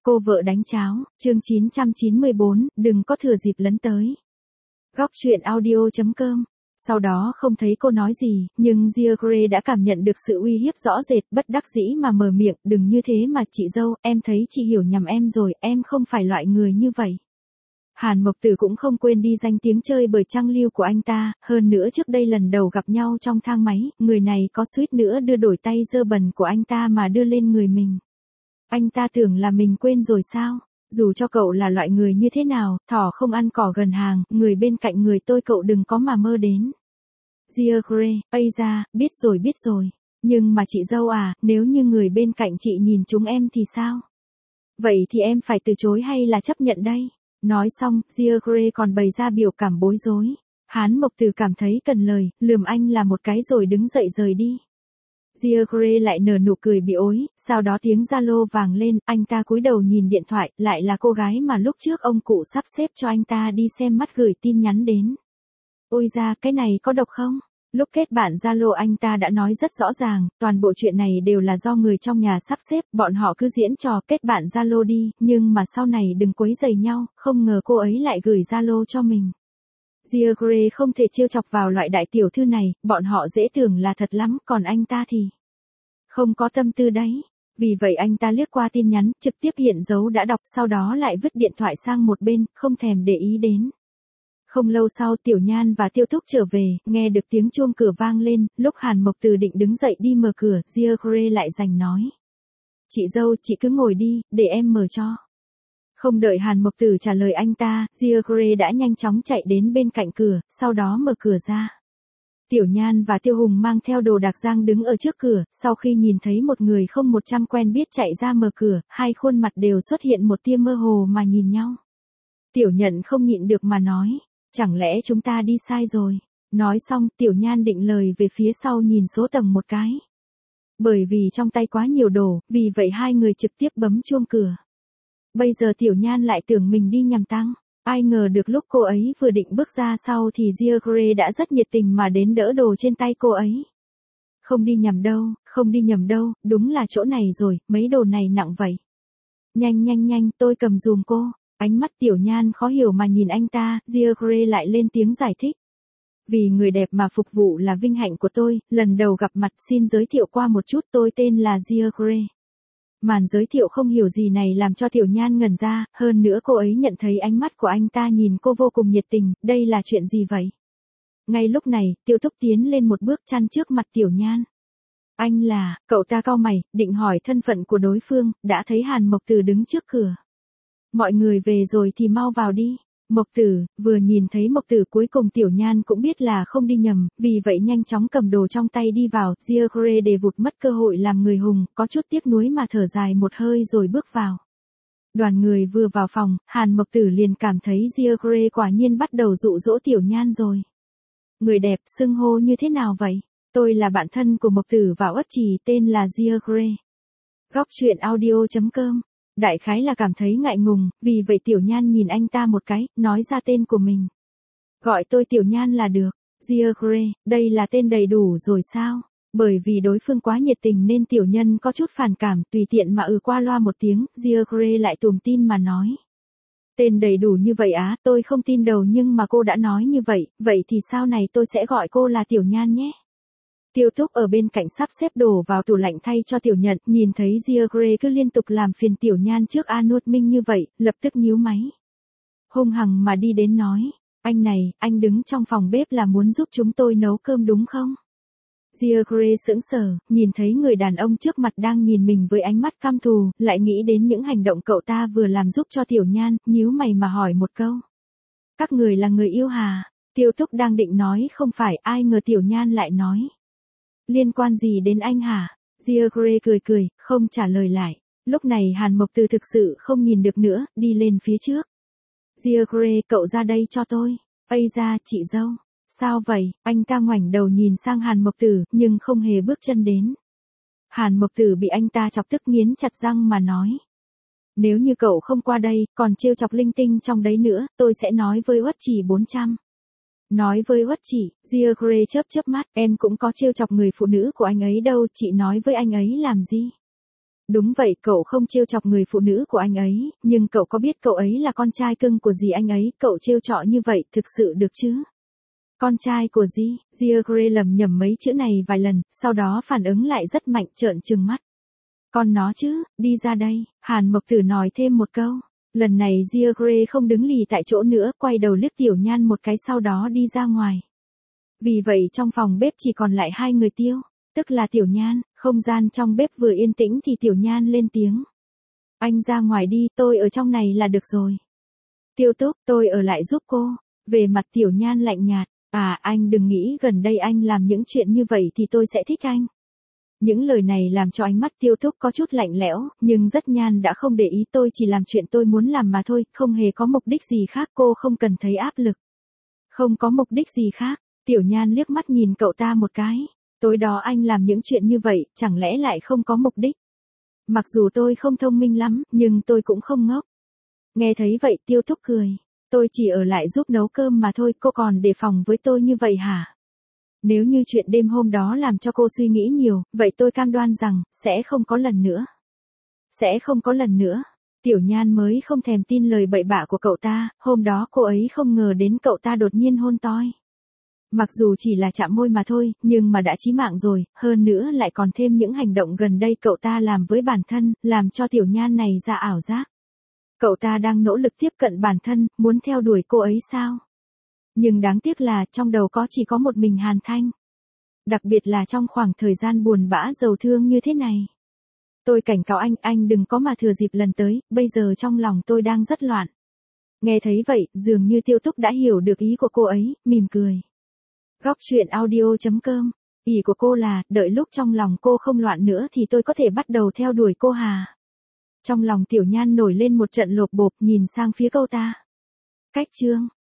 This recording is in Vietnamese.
Cô vợ đánh cháo, chương 994, đừng có thừa dịp lấn tới. Góc truyện audio.com. Sau đó không thấy cô nói gì, nhưng Giagre đã cảm nhận được sự uy hiếp rõ rệt, bất đắc dĩ mà mở miệng, đừng như thế mà chị dâu, em thấy chị hiểu nhầm em rồi, em không phải loại người như vậy. Hàn Mộc Tử cũng không quên đi danh tiếng chơi bời trăng lưu của anh ta, hơn nữa trước đây lần đầu gặp nhau trong thang máy, người này có suýt nữa đưa đổi tay dơ bẩn của anh ta mà đưa lên người mình. Anh ta tưởng là mình quên rồi sao? Dù cho cậu là loại người như thế nào, thỏ không ăn cỏ gần hàng, người bên cạnh người tôi cậu đừng có mà mơ đến. Giagre, ây da, biết rồi. Nhưng mà chị dâu à, nếu như người bên cạnh chị nhìn chúng em thì sao? Vậy thì em phải từ chối hay là chấp nhận đây? Nói xong, Giagre còn bày ra biểu cảm bối rối. Hán Mộc Tử cảm thấy cần lời, lườm anh là một cái rồi đứng dậy rời đi. Giagre lại nở nụ cười bị ối, sau đó tiếng Zalo vang lên, anh ta cúi đầu nhìn điện thoại, lại là cô gái mà lúc trước ông cụ sắp xếp cho anh ta đi xem mắt gửi tin nhắn đến. Ôi da, cái này có độc không? Lúc kết bạn Zalo anh ta đã nói rất rõ ràng, toàn bộ chuyện này đều là do người trong nhà sắp xếp, bọn họ cứ diễn trò kết bạn Zalo đi, nhưng mà sau này đừng quấy rầy nhau, không ngờ cô ấy lại gửi Zalo cho mình. Giagre không thể trêu chọc vào loại đại tiểu thư này, bọn họ dễ tưởng là thật lắm, còn anh ta thì không có tâm tư đấy. Vì vậy anh ta liếc qua tin nhắn, trực tiếp hiện dấu đã đọc, sau đó lại vứt điện thoại sang một bên, không thèm để ý đến. Không lâu sau Tiểu Nhan và Tiêu Thúc trở về, nghe được tiếng chuông cửa vang lên, lúc Hàn Mộc Tử định đứng dậy đi mở cửa, Giagre lại giành nói. Chị dâu, chị cứ ngồi đi, để em mở cho. Không đợi Hàn Mộc Tử trả lời anh ta, Giagre đã nhanh chóng chạy đến bên cạnh cửa, sau đó mở cửa ra. Tiểu Nhan và Tiêu Hùng mang theo đồ đạc giang đứng ở trước cửa, sau khi nhìn thấy một người không 100 quen biết chạy ra mở cửa, hai khuôn mặt đều xuất hiện một tia mơ hồ mà nhìn nhau. Tiểu Nhận không nhịn được mà nói, chẳng lẽ chúng ta đi sai rồi. Nói xong, Tiểu Nhan định lời về phía sau nhìn số tầng một cái. Bởi vì trong tay quá nhiều đồ, vì vậy hai người trực tiếp bấm chuông cửa. Bây giờ Tiểu Nhan lại tưởng mình đi nhầm tăng. Ai ngờ được lúc cô ấy vừa định bước ra sau thì Giagre đã rất nhiệt tình mà đến đỡ đồ trên tay cô ấy. Không đi nhầm đâu, đúng là chỗ này rồi, mấy đồ này nặng vậy. Nhanh, tôi cầm giùm cô. Ánh mắt Tiểu Nhan khó hiểu mà nhìn anh ta, Giagre lại lên tiếng giải thích. Vì người đẹp mà phục vụ là vinh hạnh của tôi, lần đầu gặp mặt xin giới thiệu qua một chút, tôi tên là Giagre. Màn giới thiệu không hiểu gì này làm cho Tiểu Nhan ngẩn ra, hơn nữa cô ấy nhận thấy ánh mắt của anh ta nhìn cô vô cùng nhiệt tình, đây là chuyện gì vậy? Ngay lúc này, Tiêu Thúc tiến lên một bước chắn trước mặt Tiểu Nhan. Anh là, cậu ta cau mày, định hỏi thân phận của đối phương, đã thấy Hàn Mộc Tử đứng trước cửa. Mọi người về rồi thì mau vào đi. Mộc Tử, vừa nhìn thấy Mộc Tử cuối cùng Tiểu Nhan cũng biết là không đi nhầm, vì vậy nhanh chóng cầm đồ trong tay đi vào, Giagre để vụt mất cơ hội làm người hùng, có chút tiếc nuối mà thở dài một hơi rồi bước vào. Đoàn người vừa vào phòng, Hàn Mộc Tử liền cảm thấy Giagre quả nhiên bắt đầu dụ dỗ Tiểu Nhan rồi. Người đẹp, xưng hô như thế nào vậy? Tôi là bạn thân của Mộc Tử và Uất Trì, tên là Giagre. Góc truyện audio.com. Đại khái là cảm thấy ngại ngùng, vì vậy Tiểu Nhan nhìn anh ta một cái, nói ra tên của mình. Gọi tôi Tiểu Nhan là được. Giagre, đây là tên đầy đủ rồi sao? Bởi vì đối phương quá nhiệt tình nên Tiểu Nhân có chút phản cảm, tùy tiện mà qua loa một tiếng, Giagre lại tủm tin mà nói. Tên đầy đủ như vậy á, tôi không tin đâu nhưng mà cô đã nói như vậy, vậy thì sau này tôi sẽ gọi cô là Tiểu Nhan nhé. Tiêu Thúc ở bên cạnh sắp xếp đồ vào tủ lạnh thay cho Tiểu Nhận, nhìn thấy Giagre cứ liên tục làm phiền Tiểu Nhan trước Nuốt Minh như vậy, lập tức nhíu máy. Hung hăng mà đi đến nói, anh này, anh đứng trong phòng bếp là muốn giúp chúng tôi nấu cơm đúng không? Giagre sững sờ, nhìn thấy người đàn ông trước mặt đang nhìn mình với ánh mắt căm thù, lại nghĩ đến những hành động cậu ta vừa làm giúp cho Tiểu Nhan, nhíu mày mà hỏi một câu. Các người là người yêu hả? Tiêu Thúc đang định nói không phải, ai ngờ Tiểu Nhan lại nói. Liên quan gì đến anh hả? Giagre cười, không trả lời lại. Lúc này Hàn Mộc Tử thực sự không nhìn được nữa, đi lên phía trước. Giagre, cậu ra đây cho tôi. Ây da, chị dâu. Sao vậy? Anh ta ngoảnh đầu nhìn sang Hàn Mộc Tử, nhưng không hề bước chân đến. Hàn Mộc Tử bị anh ta chọc tức nghiến chặt răng mà nói. Nếu như cậu không qua đây, còn trêu chọc linh tinh trong đấy nữa, tôi sẽ nói với Uất Trì 400. Nói với Uất Trì, Giagre chớp mắt, em cũng có trêu chọc người phụ nữ của anh ấy đâu, chị nói với anh ấy làm gì? Đúng vậy, cậu không trêu chọc người phụ nữ của anh ấy, nhưng cậu có biết cậu ấy là con trai cưng của dì anh ấy, cậu trêu chọ như vậy thực sự được chứ? Con trai của dì, Gia Grey lầm nhầm mấy chữ này vài lần, sau đó phản ứng lại rất mạnh trợn trừng mắt. Con nó chứ, đi ra đây, Hàn Mộc Tử nói thêm một câu. Lần này Gia Grey không đứng lì tại chỗ nữa, quay đầu liếc Tiểu Nhan một cái sau đó đi ra ngoài. Vì vậy trong phòng bếp chỉ còn lại hai người Tiêu, tức là Tiểu Nhan, không gian trong bếp vừa yên tĩnh thì Tiểu Nhan lên tiếng. Anh ra ngoài đi, tôi ở trong này là được rồi. Tiêu Túc, tôi ở lại giúp cô. Về mặt Tiểu Nhan lạnh nhạt, anh đừng nghĩ gần đây anh làm những chuyện như vậy thì tôi sẽ thích anh. Những lời này làm cho ánh mắt Tiêu Túc có chút lạnh lẽo, nhưng rất Nhan đã không để ý, tôi chỉ làm chuyện tôi muốn làm mà thôi, không hề có mục đích gì khác, cô không cần thấy áp lực. Không có mục đích gì khác, Tiểu Nhan liếc mắt nhìn cậu ta một cái. Tối đó anh làm những chuyện như vậy, chẳng lẽ lại không có mục đích? Mặc dù tôi không thông minh lắm, nhưng tôi cũng không ngốc. Nghe thấy vậy Tiêu Túc cười. Tôi chỉ ở lại giúp nấu cơm mà thôi, cô còn đề phòng với tôi như vậy hả? Nếu như chuyện đêm hôm đó làm cho cô suy nghĩ nhiều, vậy tôi cam đoan rằng, sẽ không có lần nữa. Sẽ không có lần nữa. Tiểu Nhan mới không thèm tin lời bậy bạ của cậu ta, hôm đó cô ấy không ngờ đến cậu ta đột nhiên hôn toi. Mặc dù chỉ là chạm môi mà thôi, nhưng mà đã chí mạng rồi, hơn nữa lại còn thêm những hành động gần đây cậu ta làm với bản thân, làm cho Tiểu Nhan này ra ảo giác. Cậu ta đang nỗ lực tiếp cận bản thân, muốn theo đuổi cô ấy sao? Nhưng đáng tiếc là trong đầu có chỉ có một mình Hàn Thanh. Đặc biệt là trong khoảng thời gian buồn bã giàu thương như thế này. Tôi cảnh cáo anh đừng có mà thừa dịp lần tới, bây giờ trong lòng tôi đang rất loạn. Nghe thấy vậy, dường như Tiêu Túc đã hiểu được ý của cô ấy, mỉm cười. Góc truyện audio.com. Ý của cô là, đợi lúc trong lòng cô không loạn nữa thì tôi có thể bắt đầu theo đuổi cô hà. Trong lòng Tiểu Nhan nổi lên một trận lột bột, nhìn sang phía cậu ta. Cách chương.